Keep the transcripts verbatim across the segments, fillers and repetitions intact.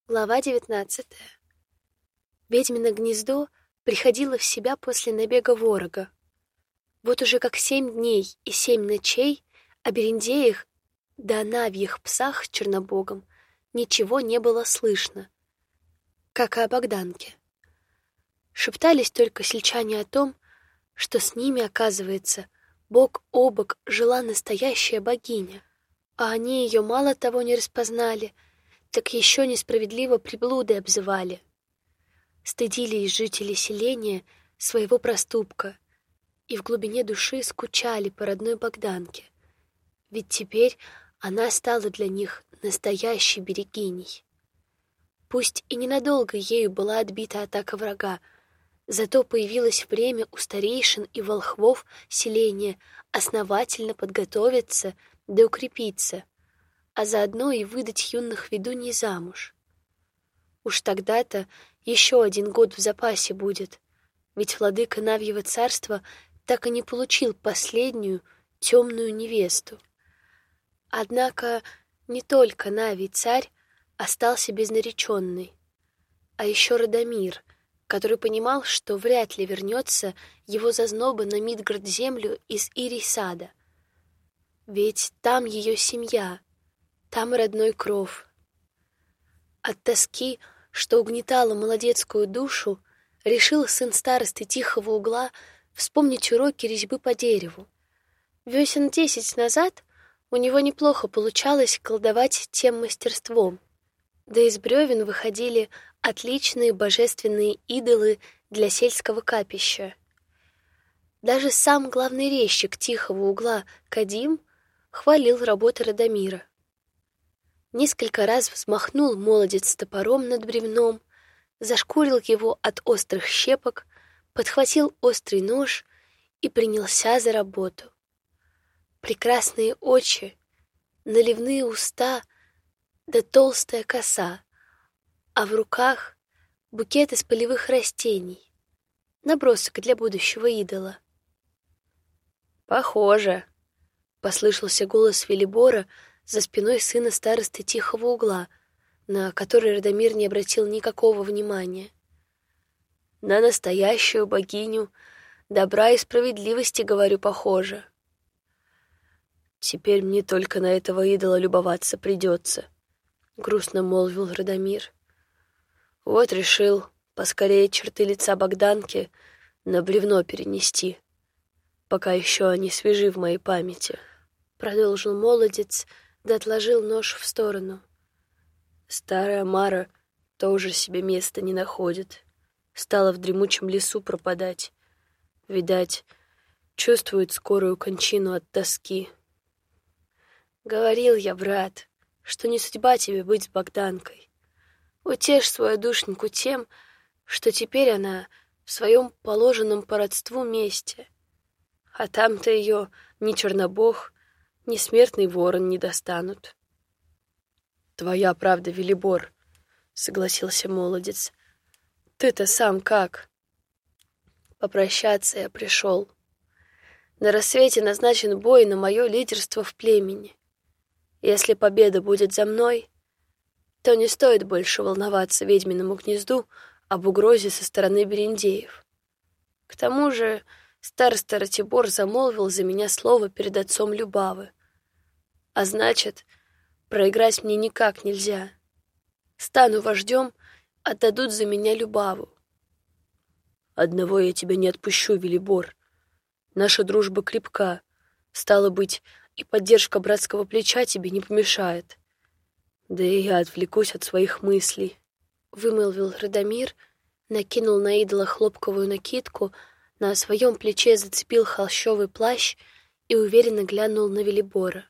Глава девятнадцатая. Ведьмино гнездо приходило в себя после набега ворога. Вот уже как семь дней и семь ночей о берендеях да о навьих псах с Чернобогом ничего не было слышно, как и о Богданке. Шептались только сельчане о том, что с ними, оказывается, бок о бок жила настоящая богиня, а они ее мало того не распознали, так еще несправедливо приблудой обзывали. Стыдились жители селения своего проступка и в глубине души скучали по родной Богданке, ведь теперь она стала для них настоящей берегиней. Пусть и ненадолго ею была отбита атака врага, зато появилось время у старейшин и волхвов селения основательно подготовиться да укрепиться, а заодно и выдать юных ведуней замуж. Уж тогда-то еще один год в запасе будет, ведь владыка Навьего царства так и не получил последнюю темную невесту. Однако не только Навий царь остался без нареченной, а еще Радомир, который понимал, что вряд ли вернется его зазноба на Мидгард-землю из Ирий-сада. Ведь там ее семья, там и родной кров. От тоски, что угнетало молодецкую душу, решил сын старосты Тихого Угла вспомнить уроки резьбы по дереву. Весен десять назад у него неплохо получалось колдовать тем мастерством, да из бревен выходили отличные божественные идолы для сельского капища. Даже сам главный резчик Тихого Угла Кадим хвалил работы Радомира. Несколько раз взмахнул молодец топором над бревном, зашкурил его от острых щепок, подхватил острый нож и принялся за работу. Прекрасные очи, наливные уста да толстая коса, а в руках букет из полевых растений, набросок для будущего идола. «Похоже», — послышался голос Велибора за спиной сына старосты Тихого Угла, на который Радомир не обратил никакого внимания. «На настоящую богиню добра и справедливости, говорю, похоже. Теперь мне только на этого идола любоваться придется», — грустно молвил Радомир. «Вот решил поскорее черты лица Богданки на бревно перенести, пока еще они свежи в моей памяти», — продолжил молодец, да отложил нож в сторону. «Старая Мара тоже себе места не находит, стала в дремучем лесу пропадать. Видать, чувствует скорую кончину от тоски. Говорил я, брат, что не судьба тебе быть с Богданкой. Утешь свою душеньку тем, что теперь она в своем положенном по родству месте, а там-то ее ни Чернобог, ни смертный ворон не достанут». «Твоя правда, Велибор», — согласился молодец. «Ты-то сам как?» «Попрощаться я пришел. На рассвете назначен бой на мое лидерство в племени. Если победа будет за мной, то не стоит больше волноваться ведьминому гнезду об угрозе со стороны берендеев. К тому же староста Ратибор замолвил за меня слово перед отцом Любавы. А значит, проиграть мне никак нельзя. Стану вождем, отдадут за меня Любаву». «Одного я тебя не отпущу, Велибор. Наша дружба крепка. Стало быть, и поддержка братского плеча тебе не помешает. Да и я отвлекусь от своих мыслей», — вымолвил Радомир, накинул на идола хлопковую накидку, на своем плече зацепил холщовый плащ и уверенно глянул на Велибора.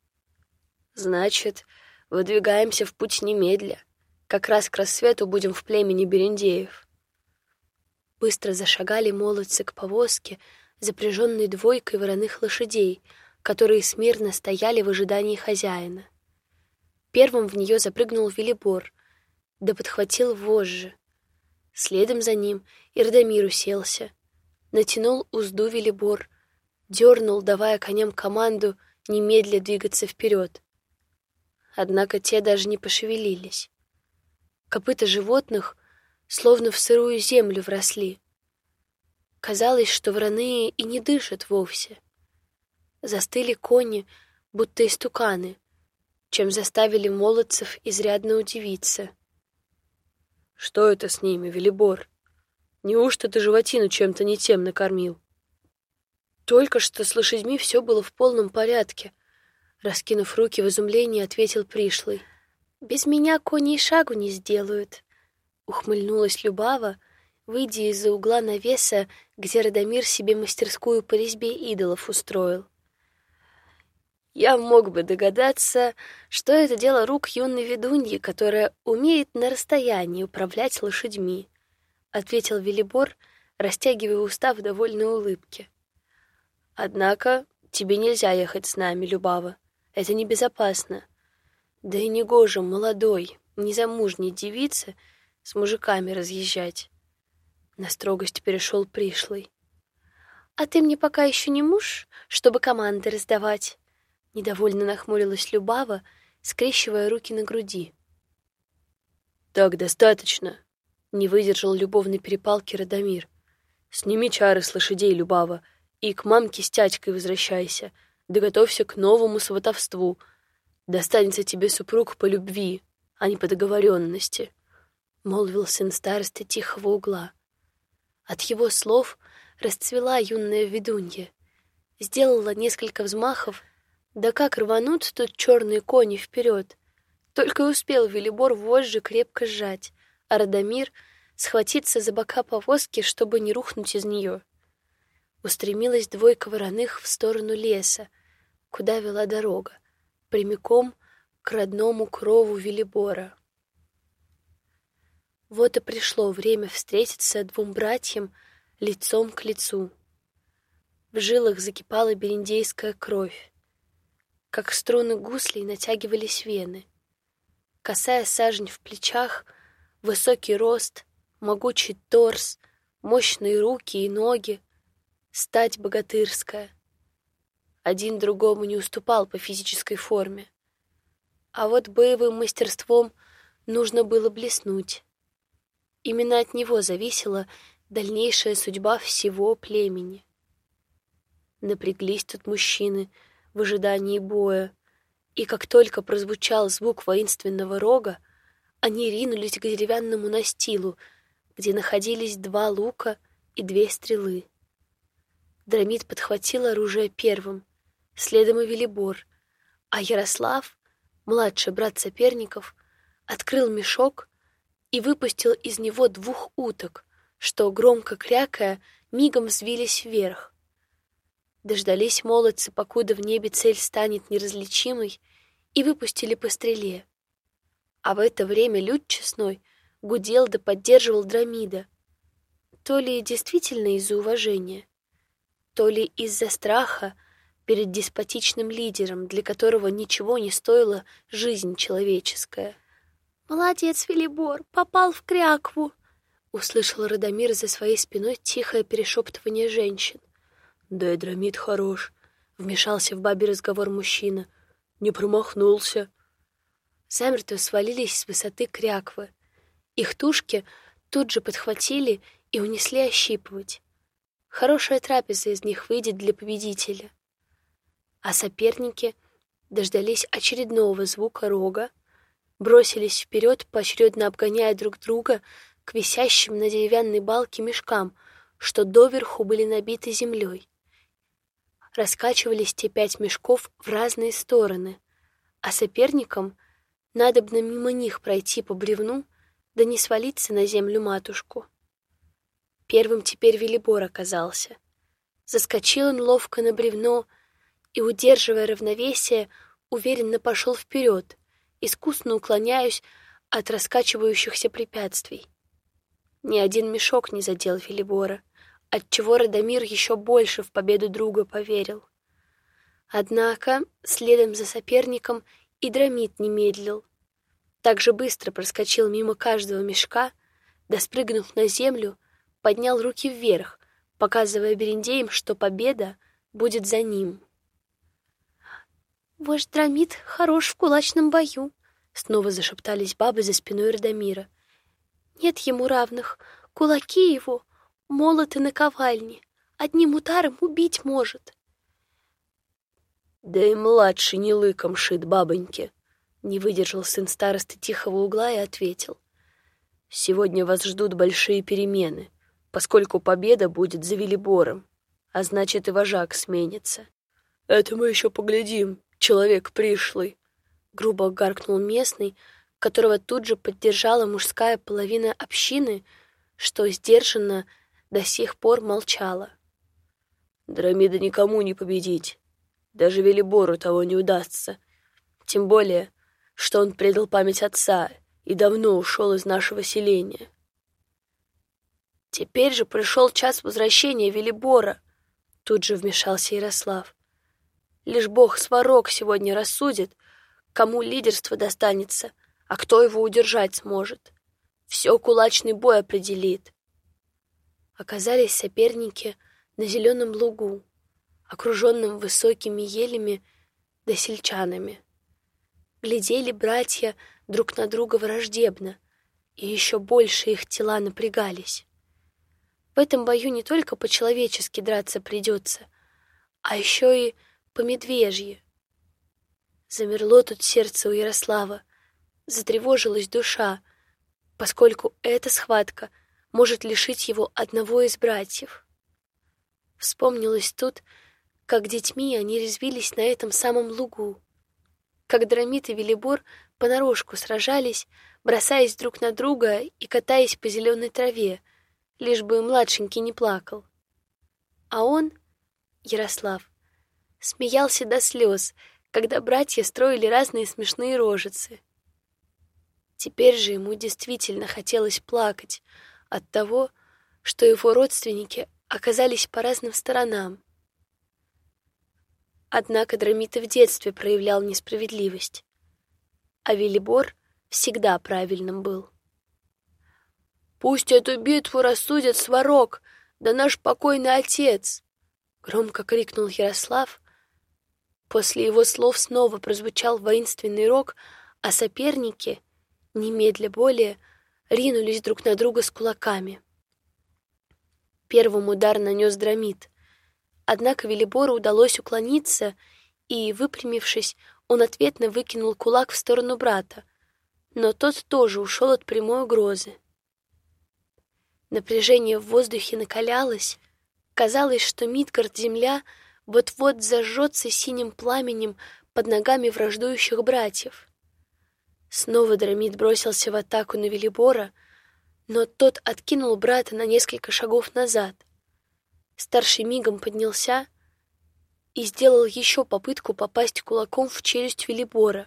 «Значит, выдвигаемся в путь немедля. Как раз к рассвету будем в племени берендеев». Быстро зашагали молодцы к повозке, запряженной двойкой вороных лошадей, которые смирно стояли в ожидании хозяина. Первым в нее запрыгнул Велибор, да подхватил вожжи. Следом за ним и Радомир уселся. Натянул узду Велибор, дернул, давая коням команду немедля двигаться вперед. Однако те даже не пошевелились. Копыта животных словно в сырую землю вросли. Казалось, что враные и не дышат вовсе. Застыли кони, будто истуканы, чем заставили молодцев изрядно удивиться. «Что это с ними, Велибор? Неужто ты животину чем-то не тем накормил?» «Только что с лошадьми все было в полном порядке», — раскинув руки в изумлении, ответил пришлый. «Без меня кони и шагу не сделают», — ухмыльнулась Любава, выйдя из-за угла навеса, где Радомир себе мастерскую по резьбе идолов устроил. «Я мог бы догадаться, что это дело рук юной ведуньи, которая умеет на расстоянии управлять лошадьми», — ответил Велибор, растягивая уста в довольной улыбке. «Однако тебе нельзя ехать с нами, Любава. Это небезопасно. Да и негоже молодой, незамужней девице с мужиками разъезжать». На строгость перешел пришлый. «А ты мне пока еще не муж, чтобы команды раздавать?» Недовольно нахмурилась Любава, скрещивая руки на груди. «Так достаточно», — не выдержал любовной перепалки Радомир. «Сними чары с лошадей, Любава, и к мамке с тятькой возвращайся, да готовься к новому сватовству. Достанется тебе супруг по любви, а не по договоренности», — молвил сын старосты тихого угла. От его слов расцвела юная ведунья, сделала несколько взмахов. Да как рванут тут черные кони вперед! Только и успел Велибор вожжи крепко сжать, а Радомир схватиться за бока повозки, чтобы не рухнуть из нее. Устремилась двойка вороных в сторону леса, куда вела дорога, прямиком к родному крову Велибора. Вот и пришло время встретиться двум братьям лицом к лицу. В жилах закипала берендейская кровь. Как струны гуслей натягивались вены. Косая сажень в плечах, высокий рост, могучий торс, мощные руки и ноги, стать богатырская. Один другому не уступал по физической форме. А вот боевым мастерством нужно было блеснуть. Именно от него зависела дальнейшая судьба всего племени. Напряглись тут мужчины в ожидании боя, и как только прозвучал звук воинственного рога, они ринулись к деревянному настилу, где находились два лука и две стрелы. Драмит подхватил оружие первым, следом и Велибор, а Ярослав, младший брат соперников, открыл мешок и выпустил из него двух уток, что, громко крякая, мигом взвились вверх. Дождались молодцы, покуда в небе цель станет неразличимой, и выпустили по стреле. А в это время люд честной гудел да поддерживал Драмида. То ли действительно из-за уважения, то ли из-за страха перед деспотичным лидером, для которого ничего не стоила жизнь человеческая. «Молодец, Велибор, попал в крякву!» — услышал Радомир за своей спиной тихое перешептывание женщин. «Да и Драмид хорош», — вмешался в бабий разговор мужчина. «Не промахнулся». Замертво свалились с высоты кряквы. Их тушки тут же подхватили и унесли ощипывать. Хорошая трапеза из них выйдет для победителя. А соперники дождались очередного звука рога, бросились вперед, поочередно обгоняя друг друга к висящим на деревянной балке мешкам, что доверху были набиты землей. Раскачивались те пять мешков в разные стороны, а соперникам надобно мимо них пройти по бревну, да не свалиться на землю матушку. Первым теперь Велибор оказался. Заскочил он ловко на бревно и, удерживая равновесие, уверенно пошел вперед, искусно уклоняясь от раскачивающихся препятствий. Ни один мешок не задел Велибора, отчего Радомир еще больше в победу друга поверил. Однако следом за соперником и Драмит не медлил. Так же быстро проскочил мимо каждого мешка, да, спрыгнув на землю, поднял руки вверх, показывая берендеям, что победа будет за ним. «Вождь Драмит хорош в кулачном бою», — снова зашептались бабы за спиной Радомира. Нет ему равных. Кулаки его — молоты наковальни. Одним ударом убить может. Да и младший не лыком шит, бабоньки. Не выдержал сын старосты тихого угла и ответил. Сегодня вас ждут большие перемены, поскольку победа будет за Велибором, а значит и вожак сменится. Это мы еще поглядим, человек пришлый. Грубо гаркнул местный, которого тут же поддержала мужская половина общины, что сдержанно до сих пор молчала. Драмида никому не победить, даже Велибору того не удастся, тем более, что он предал память отца и давно ушел из нашего селения. Теперь же пришел час возвращения Велибора, тут же вмешался Ярослав. Лишь бог Сварог сегодня рассудит, кому лидерство достанется, а кто его удержать сможет. Все кулачный бой определит. Оказались соперники на зеленом лугу, окруженном высокими елями да сельчанами. Глядели братья друг на друга враждебно, и еще больше их тела напрягались. В этом бою не только по-человечески драться придется, а еще и по-медвежьи. Замерло тут сердце у Ярослава, затревожилась душа, поскольку эта схватка может лишить его одного из братьев. Вспомнилось тут, как детьми они резвились на этом самом лугу, как Драмид и Велибор понарошку сражались, бросаясь друг на друга и катаясь по зеленой траве, лишь бы младшенький не плакал. А он, Ярослав, смеялся до слез, когда братья строили разные смешные рожицы. Теперь же ему действительно хотелось плакать от того, что его родственники оказались по разным сторонам. Однако Драмид и в детстве проявлял несправедливость, а Велибор всегда правильным был. «Пусть эту битву рассудит Сварог, да наш покойный отец!» — громко крикнул Ярослав. После его слов снова прозвучал воинственный рог, а соперники, немедля более, ринулись друг на друга с кулаками. Первым удар нанес Драмид. Однако Велибору удалось уклониться, и, выпрямившись, он ответно выкинул кулак в сторону брата, но тот тоже ушел от прямой угрозы. Напряжение в воздухе накалялось. Казалось, что Мидгард-земля вот-вот зажжется синим пламенем под ногами враждующих братьев. Снова Драмид бросился в атаку на Велибора, но тот откинул брата на несколько шагов назад. Старший мигом поднялся и сделал еще попытку попасть кулаком в челюсть Велибора.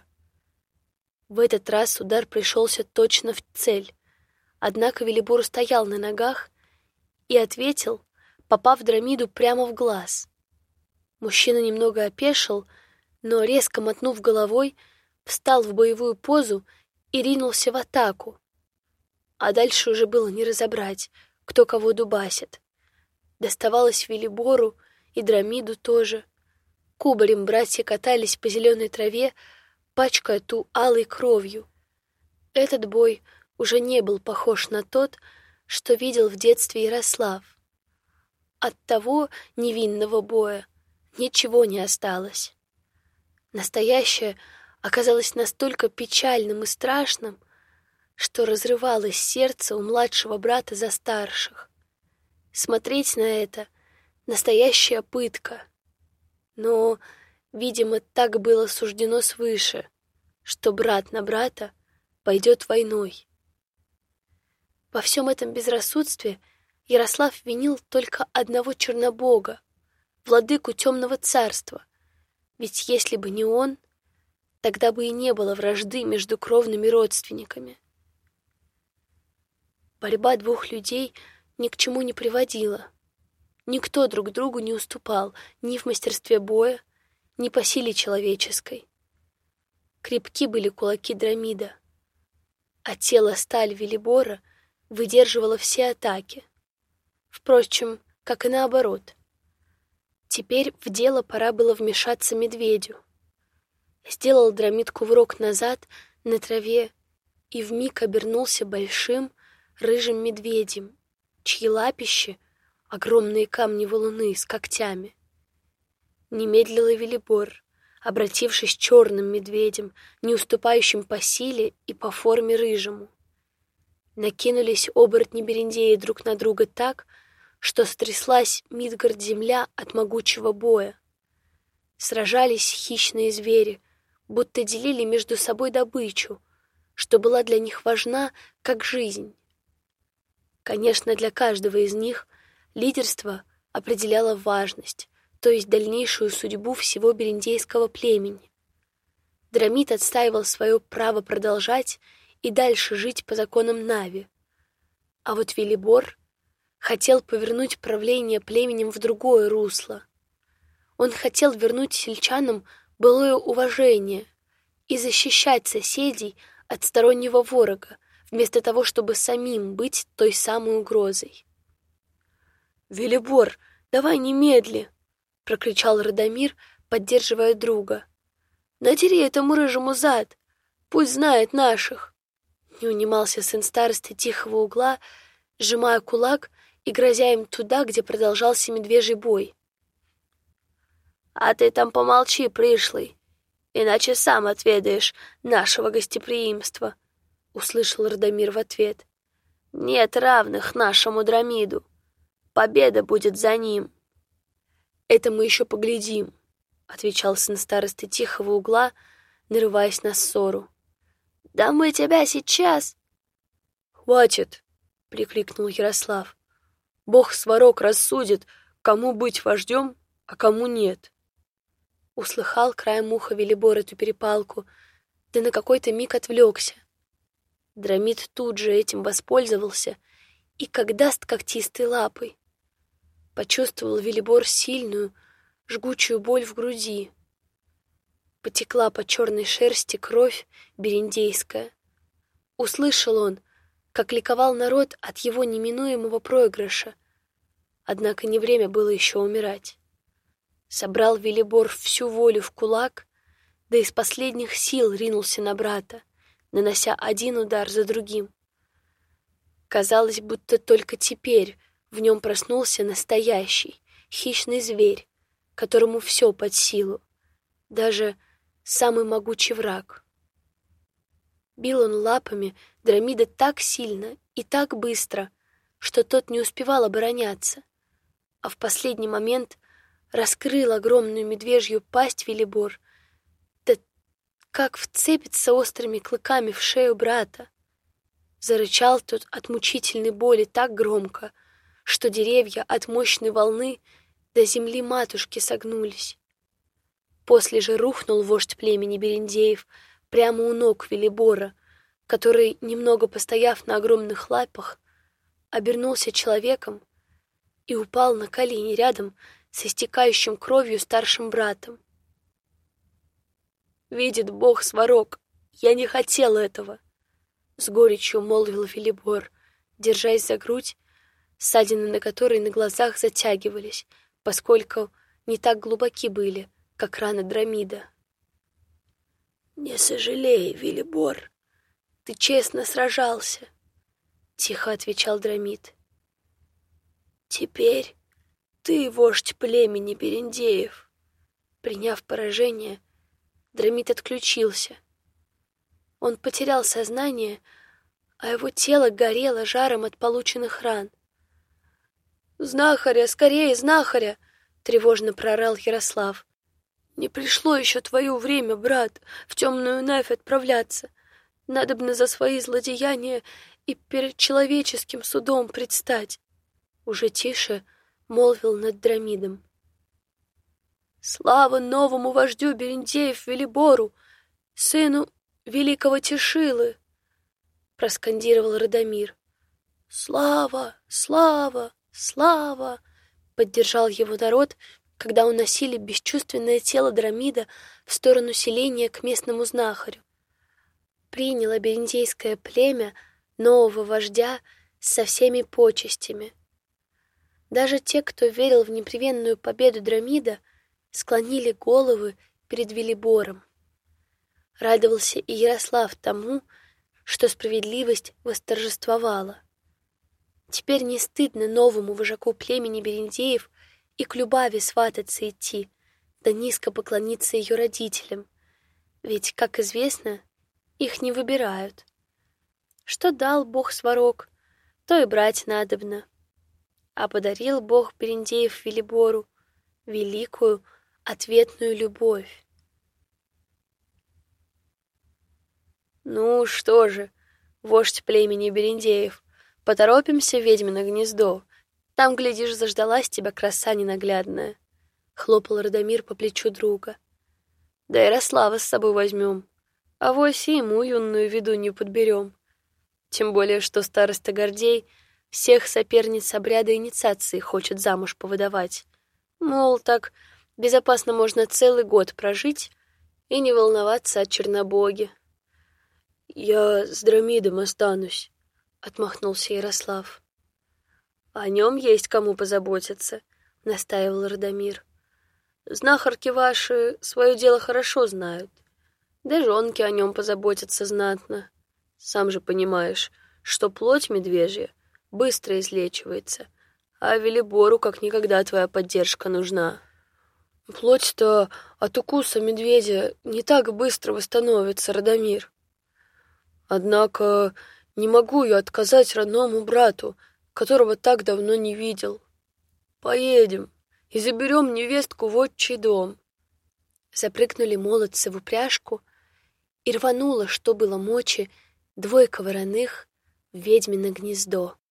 В этот раз удар пришелся точно в цель, однако Велибор стоял на ногах и ответил, попав Драмиду прямо в глаз. Мужчина немного опешил, но, резко мотнув головой, встал в боевую позу и ринулся в атаку. А дальше уже было не разобрать, кто кого дубасит. Доставалось Велибору и Драмиду тоже. Кубарем братья катались по зеленой траве, пачкая ту алой кровью. Этот бой уже не был похож на тот, что видел в детстве Ярослав. От того невинного боя ничего не осталось. Настоящее оказалось настолько печальным и страшным, что разрывалось сердце у младшего брата за старших. Смотреть на это — настоящая пытка. Но, видимо, так было суждено свыше, что брат на брата пойдет войной. Во всем этом безрассудстве Ярослав винил только одного Чернобога, владыку Темного Царства, ведь если бы не он, тогда бы и не было вражды между кровными родственниками. Борьба двух людей ни к чему не приводила. Никто друг другу не уступал ни в мастерстве боя, ни по силе человеческой. Крепки были кулаки Драмида, а тело сталь Велибора выдерживало все атаки. Впрочем, как и наоборот. Теперь в дело пора было вмешаться медведю. Сделал Драмид кувырок назад на траве и вмиг обернулся большим, рыжим медведем, чьи лапищи — огромные камни-валуны с когтями. Не медлил и Велибор, обратившись черным медведем, не уступающим по силе и по форме рыжему. Накинулись оборотни-берендеи друг на друга так, что стряслась Мидгард-земля от могучего боя. Сражались хищные звери, будто делили между собой добычу, что была для них важна, как жизнь. Конечно, для каждого из них лидерство определяло важность, то есть дальнейшую судьбу всего берендейского племени. Драмид отстаивал свое право продолжать и дальше жить по законам Нави. А вот Велибор хотел повернуть правление племенем в другое русло. Он хотел вернуть сельчанам былое уважение и защищать соседей от стороннего ворога, вместо того, чтобы самим быть той самой угрозой. «Велибор, давай немедли!» — прокричал Радомир, поддерживая друга. «Надери этому рыжему зад, пусть знает наших!» Не унимался сын старосты тихого угла, сжимая кулак и грозя им туда, где продолжался медвежий бой. «А ты там помолчи, пришлый, иначе сам отведаешь нашего гостеприимства», — услышал Радомир в ответ. «Нет равных нашему Драмиду. Победа будет за ним». «Это мы еще поглядим», — отвечал сын старосты тихого угла, нарываясь на ссору. «Да мы тебя сейчас...» «Хватит!» — прикрикнул Ярослав. «Бог Сварог рассудит, кому быть вождем, а кому нет». Услыхал краем уха Велибор эту перепалку, да на какой-то миг отвлекся. Драмид тут же этим воспользовался и как даст когтистой лапой. Почувствовал Велибор сильную, жгучую боль в груди. Потекла по черной шерсти кровь берендейская. Услышал он, как ликовал народ от его неминуемого проигрыша. Однако не время было еще умирать. Собрал Велибор всю волю в кулак, да из последних сил ринулся на брата, нанося один удар за другим. Казалось, будто только теперь в нем проснулся настоящий, хищный зверь, которому все под силу, даже самый могучий враг. Бил он лапами Драмида так сильно и так быстро, что тот не успевал обороняться, а в последний момент раскрыл огромную медвежью пасть Велибор, да как вцепится острыми клыками в шею брата. Зарычал тот от мучительной боли так громко, что деревья от мощной волны до земли матушки согнулись. После же рухнул вождь племени берендеев прямо у ног Велибора, который, немного постояв на огромных лапах, обернулся человеком и упал на колени рядом с истекающим кровью старшим братом. «Видит Бог Сварог, я не хотел этого!» — с горечью молвил Велибор, держась за грудь, ссадины на которой на глазах затягивались, поскольку не так глубоки были, как раны Драмида. «Не сожалей, Велибор, ты честно сражался», — тихо отвечал Драмид. «Теперь ты вождь племени берендеев». Приняв поражение, Драмид отключился. Он потерял сознание, а его тело горело жаром от полученных ран. «Знахаря, скорее, знахаря!» — тревожно прорал Ярослав. «Не пришло еще твое время, брат, в темную Навь отправляться. Надобно за свои злодеяния и перед человеческим судом предстать». Уже тише молвил над Драмидом. «Слава новому вождю берендеев Велибору, сыну великого Тишилы!» — проскандировал Радомир. «Слава! Слава! Слава!» — поддержал его народ, когда уносили бесчувственное тело Драмида в сторону селения к местному знахарю. Приняло берендейское племя нового вождя со всеми почестями. Даже те, кто верил в непременную победу Драмида, склонили головы перед Велибором. Радовался и Ярослав тому, что справедливость восторжествовала. Теперь не стыдно новому вожаку племени Берендеев и к Любави свататься идти, да низко поклониться ее родителям. Ведь, как известно, их не выбирают. Что дал Бог Сварог, то и брать надобно. А подарил Бог Берендеев Велибору великую ответную любовь. Ну что же, вождь племени Берендеев, поторопимся в ведьмино гнездо. Там, глядишь, заждалась тебя краса ненаглядная. Хлопал Радомир по плечу друга. Да Ярослава с собой возьмем, авось и ему юную ведунью подберем. Тем более, что староста Гордей всех соперниц обряда инициации хочет замуж повыдавать. Мол, так безопасно можно целый год прожить и не волноваться о Чернобоге. «Я с Дромидом останусь», — отмахнулся Ярослав. «О нем есть кому позаботиться», — настаивал Радомир. «Знахарки ваши свое дело хорошо знают, да жонки о нем позаботятся знатно. Сам же понимаешь, что плоть медвежья быстро излечивается, а Велибору как никогда твоя поддержка нужна». «Плоть-то от укуса медведя не так быстро восстановится, Радомир. Однако не могу я отказать родному брату, которого так давно не видел. Поедем и заберем невестку в отчий дом». Запрыгнули молодцы в упряжку, и рвануло, что было мочи, двойка вороных в ведьмино гнездо.